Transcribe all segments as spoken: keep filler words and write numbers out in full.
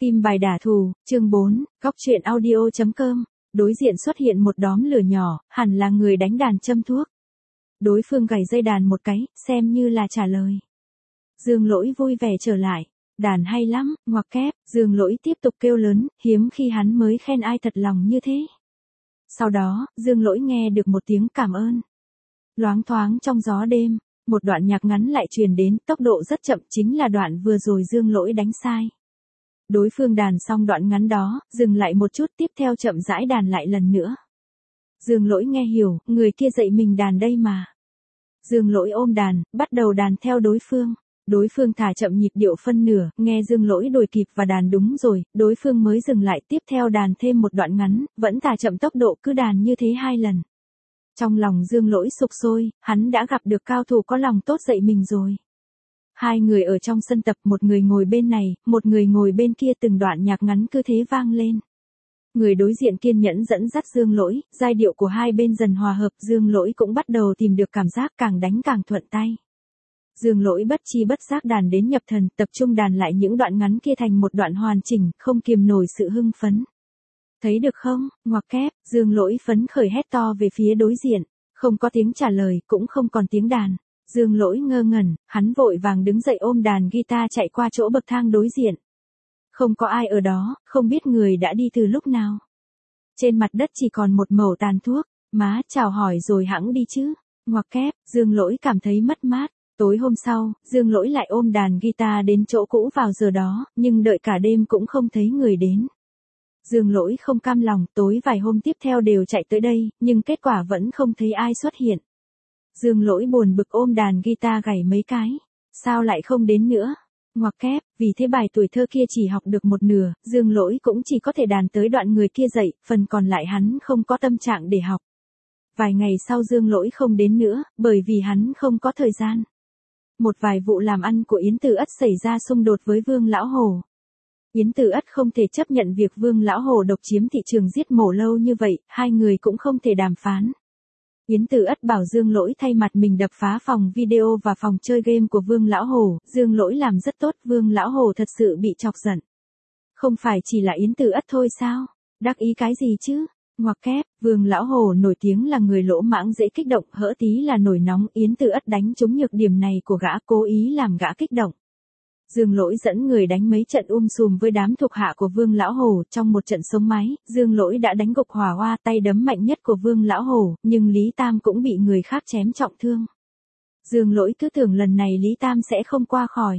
Kim bài đả thù, chương bốn, góc truyện audio.com. Đối diện xuất hiện một đóm lửa nhỏ, hẳn là người đánh đàn châm thuốc. Đối phương gảy dây đàn một cái, xem như là trả lời. Dương Lỗi vui vẻ trở lại. Đàn hay lắm, ngoặc kép, Dương Lỗi tiếp tục kêu lớn, hiếm khi hắn mới khen ai thật lòng như thế. Sau đó, Dương Lỗi nghe được một tiếng cảm ơn. Loáng thoáng trong gió đêm, một đoạn nhạc ngắn lại truyền đến, tốc độ rất chậm, chính là đoạn vừa rồi Dương Lỗi đánh sai. Đối phương đàn xong đoạn ngắn đó, dừng lại một chút, tiếp theo chậm rãi đàn lại lần nữa. Dương Lỗi nghe hiểu, người kia dạy mình đàn đây mà. Dương Lỗi ôm đàn, bắt đầu đàn theo đối phương. Đối phương thả chậm nhịp điệu phân nửa, nghe Dương Lỗi đuổi kịp và đàn đúng rồi, đối phương mới dừng lại, tiếp theo đàn thêm một đoạn ngắn, vẫn thả chậm tốc độ, cứ đàn như thế hai lần. Trong lòng Dương Lỗi sục sôi, hắn đã gặp được cao thủ có lòng tốt dạy mình rồi. Hai người ở trong sân tập, một người ngồi bên này, một người ngồi bên kia, từng đoạn nhạc ngắn cứ thế vang lên. Người đối diện kiên nhẫn dẫn dắt Dương Lỗi, giai điệu của hai bên dần hòa hợp, Dương Lỗi cũng bắt đầu tìm được cảm giác càng đánh càng thuận tay. Dương Lỗi bất chi bất giác đàn đến nhập thần, tập trung đàn lại những đoạn ngắn kia thành một đoạn hoàn chỉnh, không kiềm nổi sự hưng phấn. Thấy được không, ngoặc kép, Dương Lỗi phấn khởi hét to về phía đối diện, không có tiếng trả lời, cũng không còn tiếng đàn. Dương Lỗi ngơ ngẩn, hắn vội vàng đứng dậy ôm đàn guitar chạy qua chỗ bậc thang đối diện. Không có ai ở đó, không biết người đã đi từ lúc nào. Trên mặt đất chỉ còn một mẩu tàn thuốc, má chào hỏi rồi hẵng đi chứ, ngoặc kép, Dương Lỗi cảm thấy mất mát. Tối hôm sau, Dương Lỗi lại ôm đàn guitar đến chỗ cũ vào giờ đó, nhưng đợi cả đêm cũng không thấy người đến. Dương Lỗi không cam lòng, tối vài hôm tiếp theo đều chạy tới đây, nhưng kết quả vẫn không thấy ai xuất hiện. Dương Lỗi buồn bực ôm đàn guitar gảy mấy cái. Sao lại không đến nữa? Ngoặc kép, vì thế bài tuổi thơ kia chỉ học được một nửa, Dương Lỗi cũng chỉ có thể đàn tới đoạn người kia dạy, phần còn lại hắn không có tâm trạng để học. Vài ngày sau Dương Lỗi không đến nữa, bởi vì hắn không có thời gian. Một vài vụ làm ăn của Yến Tử Ất xảy ra xung đột với Vương Lão Hổ. Yến Tử Ất không thể chấp nhận việc Vương Lão Hổ độc chiếm thị trường giết mổ lâu như vậy, hai người cũng không thể đàm phán. Yến Tử Ất bảo Dương Lỗi thay mặt mình đập phá phòng video và phòng chơi game của Vương Lão Hổ, Dương Lỗi làm rất tốt, Vương Lão Hổ thật sự bị chọc giận. Không phải chỉ là Yến Tử Ất thôi sao? Đắc ý cái gì chứ? Ngoặc kép, Vương Lão Hổ nổi tiếng là người lỗ mãng dễ kích động, hỡ tí là nổi nóng, Yến Tử Ất đánh trúng nhược điểm này của gã, cố ý làm gã kích động. Dương Lỗi dẫn người đánh mấy trận um sùm với đám thuộc hạ của Vương Lão Hổ, trong một trận sống máy, Dương Lỗi đã đánh gục Hỏa Hoa, tay đấm mạnh nhất của Vương Lão Hổ, nhưng Lý Tam cũng bị người khác chém trọng thương. Dương Lỗi cứ tưởng lần này Lý Tam sẽ không qua khỏi.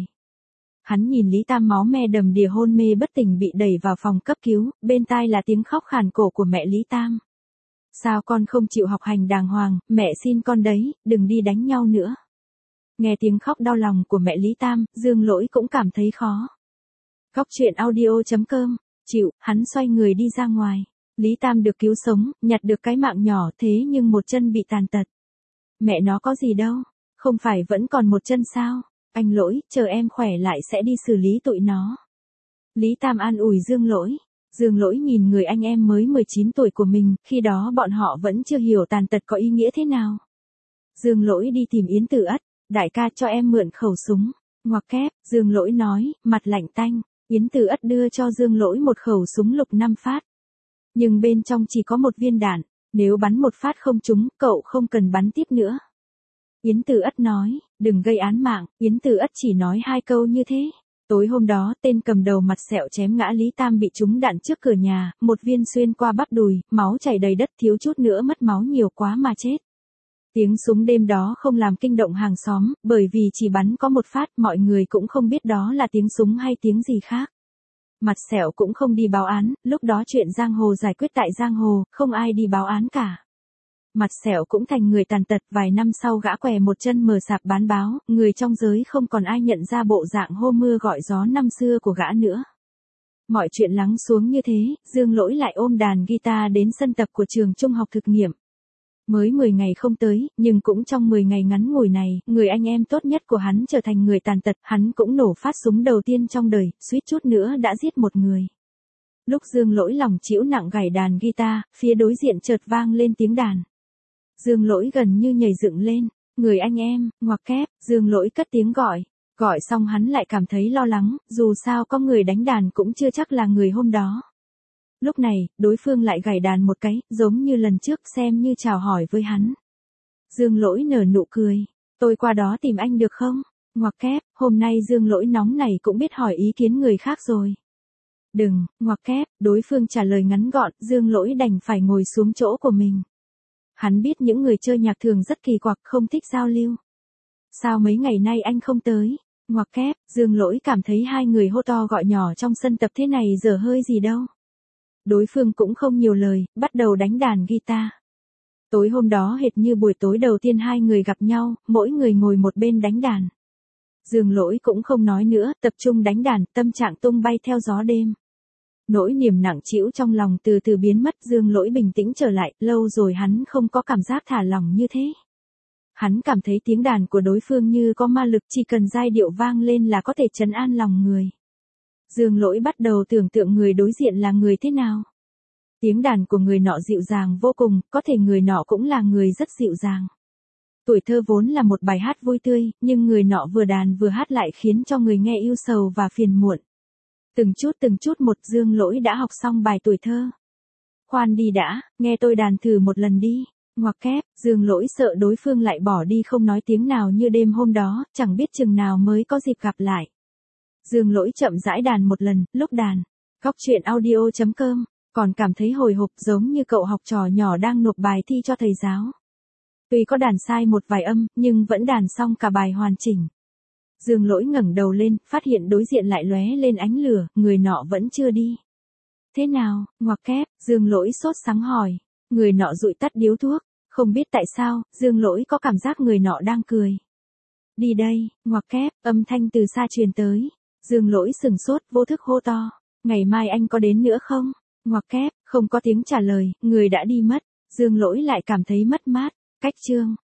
Hắn nhìn Lý Tam máu me đầm đìa hôn mê bất tỉnh bị đẩy vào phòng cấp cứu, bên tai là tiếng khóc khàn cổ của mẹ Lý Tam. Sao con không chịu học hành đàng hoàng, mẹ xin con đấy, đừng đi đánh nhau nữa. Nghe tiếng khóc đau lòng của mẹ Lý Tam, Dương Lỗi cũng cảm thấy khó. Góc truyện audio.com, chịu, hắn xoay người đi ra ngoài. Lý Tam được cứu sống, nhặt được cái mạng nhỏ, thế nhưng một chân bị tàn tật. Mẹ nó có gì đâu, không phải vẫn còn một chân sao? Anh Lỗi, chờ em khỏe lại sẽ đi xử lý tụi nó. Lý Tam an ủi Dương Lỗi. Dương Lỗi nhìn người anh em mới mười chín tuổi của mình, khi đó bọn họ vẫn chưa hiểu tàn tật có ý nghĩa thế nào. Dương Lỗi đi tìm Yến Tử Ất. Đại ca cho em mượn khẩu súng. Ngoặc kép, Dương Lỗi nói, mặt lạnh tanh. Yến Tử Ất đưa cho Dương Lỗi một khẩu súng lục năm phát. Nhưng bên trong chỉ có một viên đạn, nếu bắn một phát không trúng, cậu không cần bắn tiếp nữa. Yến Tử Ất nói, đừng gây án mạng, Yến Tử Ất chỉ nói hai câu như thế. Tối hôm đó, tên cầm đầu mặt sẹo chém ngã Lý Tam bị trúng đạn trước cửa nhà, một viên xuyên qua bắp đùi, máu chảy đầy đất, thiếu chút nữa mất máu nhiều quá mà chết. Tiếng súng đêm đó không làm kinh động hàng xóm, bởi vì chỉ bắn có một phát, mọi người cũng không biết đó là tiếng súng hay tiếng gì khác. Mặt sẹo cũng không đi báo án, lúc đó chuyện giang hồ giải quyết tại giang hồ, không ai đi báo án cả. Mặt sẹo cũng thành người tàn tật, vài năm sau gã què một chân mở sạp bán báo, người trong giới không còn ai nhận ra bộ dạng hô mưa gọi gió năm xưa của gã nữa. Mọi chuyện lắng xuống như thế, Dương Lỗi lại ôm đàn guitar đến sân tập của trường trung học thực nghiệm. Mới mười ngày không tới, nhưng cũng trong mười ngày ngắn ngủi này, người anh em tốt nhất của hắn trở thành người tàn tật, hắn cũng nổ phát súng đầu tiên trong đời, suýt chút nữa đã giết một người. Lúc Dương Lỗi lòng chịu nặng gảy đàn guitar, phía đối diện chợt vang lên tiếng đàn. Dương Lỗi gần như nhảy dựng lên, người anh em, ngoặc kép, Dương Lỗi cất tiếng gọi, Gọi xong hắn lại cảm thấy lo lắng, dù sao có người đánh đàn cũng chưa chắc là người hôm đó. Lúc này, đối phương lại gảy đàn một cái, giống như lần trước xem như chào hỏi với hắn. Dương Lỗi nở nụ cười. Tôi qua đó tìm anh được không? Ngoặc kép, hôm nay Dương Lỗi nóng này cũng biết hỏi ý kiến người khác rồi. Đừng, ngoặc kép, đối phương trả lời ngắn gọn, Dương Lỗi đành phải ngồi xuống chỗ của mình. Hắn biết những người chơi nhạc thường rất kỳ quặc, không thích giao lưu. Sao mấy ngày nay anh không tới? Ngoặc kép, Dương Lỗi cảm thấy hai người hô to gọi nhỏ trong sân tập thế này dở hơi gì đâu. Đối phương cũng không nhiều lời, bắt đầu đánh đàn guitar. Tối hôm đó hệt như buổi tối đầu tiên hai người gặp nhau, mỗi người ngồi một bên đánh đàn. Dương Lỗi cũng không nói nữa, tập trung đánh đàn, tâm trạng tung bay theo gió đêm. Nỗi niềm nặng trĩu trong lòng từ từ biến mất, Dương Lỗi bình tĩnh trở lại, lâu rồi hắn không có cảm giác thả lỏng như thế. Hắn cảm thấy tiếng đàn của đối phương như có ma lực, chỉ cần giai điệu vang lên là có thể trấn an lòng người. Dương Lỗi bắt đầu tưởng tượng người đối diện là người thế nào. Tiếng đàn của người nọ dịu dàng vô cùng, có thể người nọ cũng là người rất dịu dàng. Tuổi thơ vốn là một bài hát vui tươi, nhưng người nọ vừa đàn vừa hát lại khiến cho người nghe ưu sầu và phiền muộn. Từng chút từng chút một, Dương Lỗi đã học xong bài tuổi thơ. Khoan đi đã, nghe tôi đàn thử một lần đi. Ngoặc kép, Dương Lỗi sợ đối phương lại bỏ đi không nói tiếng nào như đêm hôm đó, chẳng biết chừng nào mới có dịp gặp lại. Dương Lỗi chậm rãi đàn một lần, lúc đàn. Góc truyện audio chấm com, còn cảm thấy hồi hộp giống như cậu học trò nhỏ đang nộp bài thi cho thầy giáo. Tuy có đàn sai một vài âm, nhưng vẫn đàn xong cả bài hoàn chỉnh. Dương Lỗi ngẩng đầu lên, phát hiện đối diện lại lóe lên ánh lửa, người nọ vẫn chưa đi. Thế nào, ngoặc kép, Dương Lỗi sốt sắng hỏi. Người nọ dụi tắt điếu thuốc, không biết tại sao, Dương Lỗi có cảm giác người nọ đang cười. Đi đây, ngoặc kép, âm thanh từ xa truyền tới. Dương Lỗi sừng sốt, vô thức hô to. Ngày mai anh có đến nữa không? Ngoặc kép, không có tiếng trả lời, người đã đi mất. Dương Lỗi lại cảm thấy mất mát. Cách chương.